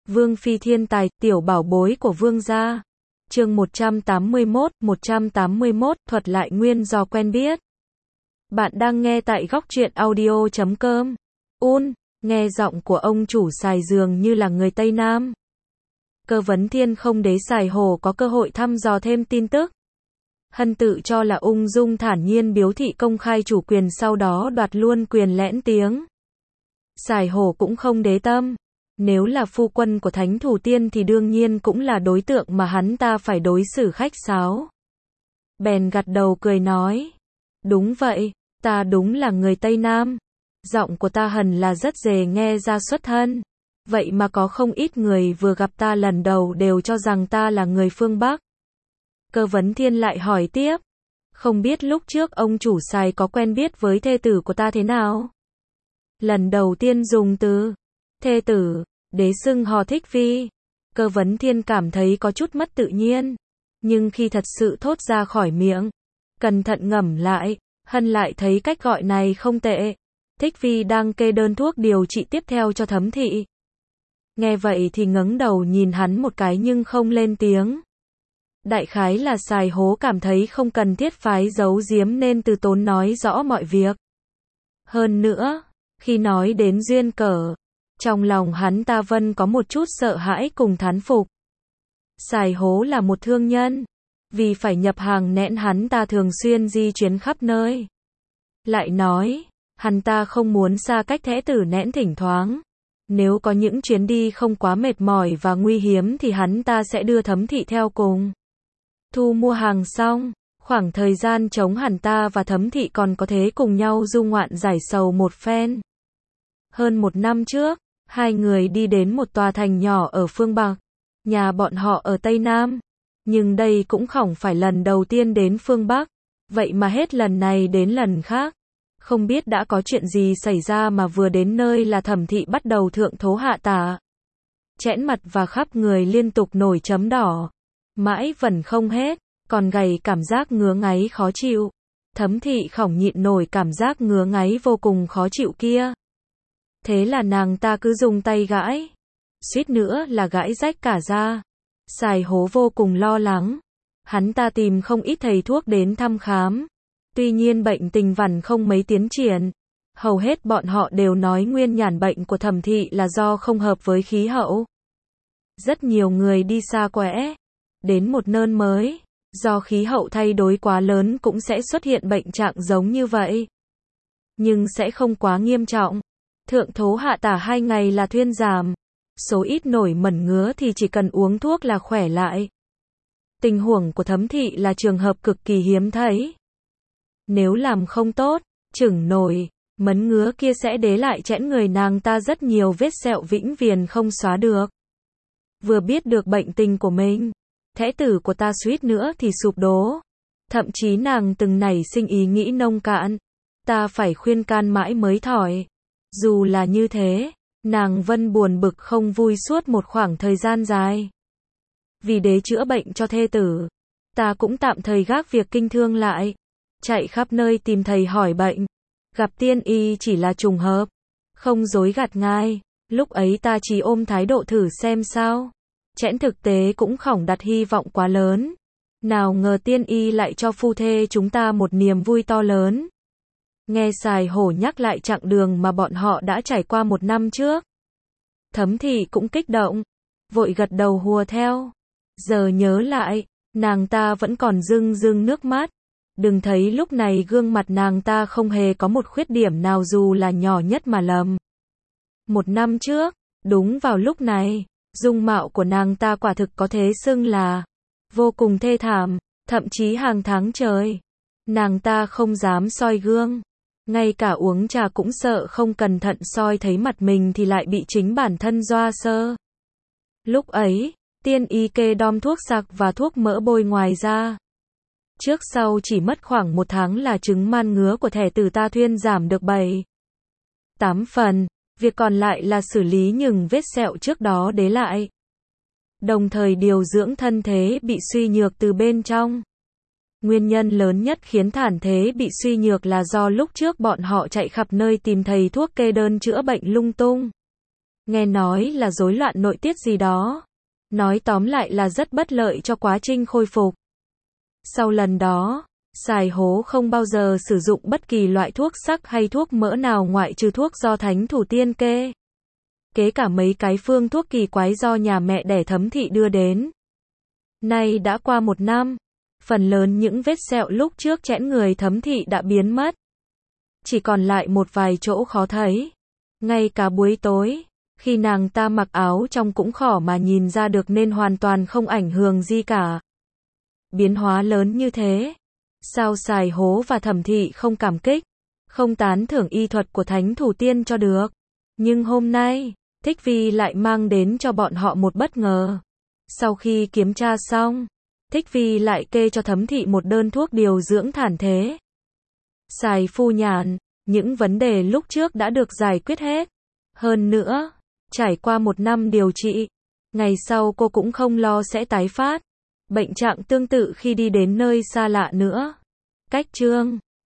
Vương phi thiên tài, tiểu bảo bối của vương gia. Chương 181, thuật lại nguyên do quen biết. Bạn đang nghe tại góc truyện audio.com. Nghe giọng của ông chủ Sài dường như là người Tây Nam. Cơ Vấn Thiên không để Sài Hồ có cơ hội thăm dò thêm tin tức. Hân tự cho là ung dung thản nhiên biếu thị công khai chủ quyền, sau đó đoạt luôn quyền lẽn tiếng. Sài Hồ cũng không đế tâm. Nếu là phu quân của Thánh Thủ Tiên thì đương nhiên cũng là đối tượng mà hắn ta phải đối xử khách sáo. Bèn gật đầu cười nói. Đúng vậy, ta đúng là người Tây Nam. Giọng của ta hẳn là rất dễ nghe ra xuất thân. Vậy mà có không ít người vừa gặp ta lần đầu đều cho rằng ta là người phương Bắc. Cơ Vấn Thiên lại hỏi tiếp. Không biết lúc trước ông chủ Sài có quen biết với thê tử của ta thế nào? Lần đầu tiên dùng từ thê tử để xưng hò Thích Phi. Cơ Vấn Thiên cảm thấy có chút mất tự nhiên. Nhưng khi thật sự thốt ra khỏi miệng, cẩn thận ngẫm lại, Hân lại thấy cách gọi này không tệ. Thích Phi đang kê đơn thuốc điều trị tiếp theo cho Thấm Thị. Nghe vậy thì ngẩng đầu nhìn hắn một cái nhưng không lên tiếng. Đại khái là Sài Hố cảm thấy không cần thiết phái giấu giếm nên từ tốn nói rõ mọi việc. Hơn nữa, khi nói đến duyên cớ, trong lòng hắn ta vẫn có một chút sợ hãi cùng thán phục. Sài Hố là một thương nhân, vì phải nhập hàng nẽn hắn ta thường xuyên di chuyển khắp nơi. Lại nói, hắn ta không muốn xa cách thẽ tử nẽn thỉnh thoảng. Nếu có những chuyến đi không quá mệt mỏi và nguy hiểm thì hắn ta sẽ đưa Thấm Thị theo cùng. Thu mua hàng xong, khoảng thời gian trống hắn ta và Thấm Thị còn có thể cùng nhau du ngoạn giải sầu một phen. Hơn một năm trước, hai người đi đến một tòa thành nhỏ ở phương Bắc. Nhà bọn họ ở Tây Nam. Nhưng đây cũng không phải lần đầu tiên đến phương Bắc. Vậy mà hết lần này đến lần khác. Không biết đã có chuyện gì xảy ra mà vừa đến nơi là Thẩm Thị bắt đầu thượng thố hạ tả. Chẽn mặt và khắp người liên tục nổi chấm đỏ. Mãi vẫn không hết, còn gầy cảm giác ngứa ngáy khó chịu. Thấm Thị không nhịn nổi cảm giác ngứa ngáy vô cùng khó chịu kia. Thế là nàng ta cứ dùng tay gãi. Suýt nữa là gãi rách cả da. Sài Hố vô cùng lo lắng. Hắn ta tìm không ít thầy thuốc đến thăm khám. Tuy nhiên bệnh tình vẫn không mấy tiến triển. Hầu hết bọn họ đều nói nguyên nhân bệnh của Thẩm Thị là do không hợp với khí hậu. Rất nhiều người đi xa quẽ, đến một nơi mới, do khí hậu thay đổi quá lớn cũng sẽ xuất hiện bệnh trạng giống như vậy. Nhưng sẽ không quá nghiêm trọng. Thượng thố hạ tả 2 ngày là thuyên giảm. Số ít nổi mẩn ngứa thì chỉ cần uống thuốc là khỏe lại. Tình huống của Thấm Thị là trường hợp cực kỳ hiếm thấy. Nếu làm không tốt, chừng nổi, mẩn ngứa kia sẽ để lại chẽn người nàng ta rất nhiều vết sẹo vĩnh viễn không xóa được. Vừa biết được bệnh tình của mình, thẽ tử của ta suýt nữa thì sụp đổ. Thậm chí nàng từng nảy sinh ý nghĩ nông cạn. Ta phải khuyên can mãi mới thỏi. Dù là như thế, nàng vẫn buồn bực không vui suốt một khoảng thời gian dài. Vì để chữa bệnh cho thê tử, ta cũng tạm thời gác việc kinh thương lại. Chạy khắp nơi tìm thầy hỏi bệnh. Gặp tiên y chỉ là trùng hợp. Không dối gạt ngài, lúc ấy ta chỉ ôm thái độ thử xem sao. Chẽn thực tế cũng không đặt hy vọng quá lớn. Nào ngờ tiên y lại cho phu thê chúng ta một niềm vui to lớn. Nghe Sài Hổ nhắc lại chặng đường mà bọn họ đã trải qua 1 năm trước. Thấm Thị cũng kích động, vội gật đầu hùa theo. Giờ nhớ lại, nàng ta vẫn còn rưng rưng nước mắt. Đừng thấy lúc này gương mặt nàng ta không hề có một khuyết điểm nào dù là nhỏ nhất mà lầm. 1 năm trước, đúng vào lúc này, dung mạo của nàng ta quả thực có thể xưng là vô cùng thê thảm, thậm chí hàng tháng trời. Nàng ta không dám soi gương. Ngay cả uống trà cũng sợ không cẩn thận soi thấy mặt mình thì lại bị chính bản thân doa sơ. Lúc ấy, tiên y kê đom thuốc sặc và thuốc mỡ bôi ngoài ra. Trước sau chỉ mất khoảng 1 tháng là chứng man ngứa của thẻ tử ta thuyên giảm được 7-8 phần. Việc còn lại là xử lý những vết sẹo trước đó để lại. Đồng thời điều dưỡng thân thế bị suy nhược từ bên trong. Nguyên nhân lớn nhất khiến thản thế bị suy nhược là do lúc trước bọn họ chạy khắp nơi tìm thầy thuốc kê đơn chữa bệnh lung tung. Nghe nói là rối loạn nội tiết gì đó. Nói tóm lại là rất bất lợi cho quá trình khôi phục. Sau lần đó, Sài Hố không bao giờ sử dụng bất kỳ loại thuốc sắc hay thuốc mỡ nào ngoại trừ thuốc do Thánh Thủ Tiên kê. Kể cả mấy cái phương thuốc kỳ quái do nhà mẹ đẻ Thấm Thị đưa đến. Nay đã qua 1 năm, phần lớn những vết sẹo lúc trước chẽn người Thấm Thị đã biến mất. Chỉ còn lại một vài chỗ khó thấy. Ngay cả buổi tối, khi nàng ta mặc áo trong cũng khó mà nhìn ra được nên hoàn toàn không ảnh hưởng gì cả. Biến hóa lớn như thế. Sao Sài Hố và Thẩm Thị không cảm kích, không tán thưởng y thuật của Thánh Thủ Tiên cho được. Nhưng hôm nay, Thích Vi lại mang đến cho bọn họ một bất ngờ. Sau khi kiểm tra xong, Thích Vi lại kê cho Thấm Thị một đơn thuốc điều dưỡng thản thế. Sài phu nhàn, những vấn đề lúc trước đã được giải quyết hết. Hơn nữa, trải qua 1 năm điều trị, ngày sau cô cũng không lo sẽ tái phát bệnh trạng tương tự khi đi đến nơi xa lạ nữa. Cách chương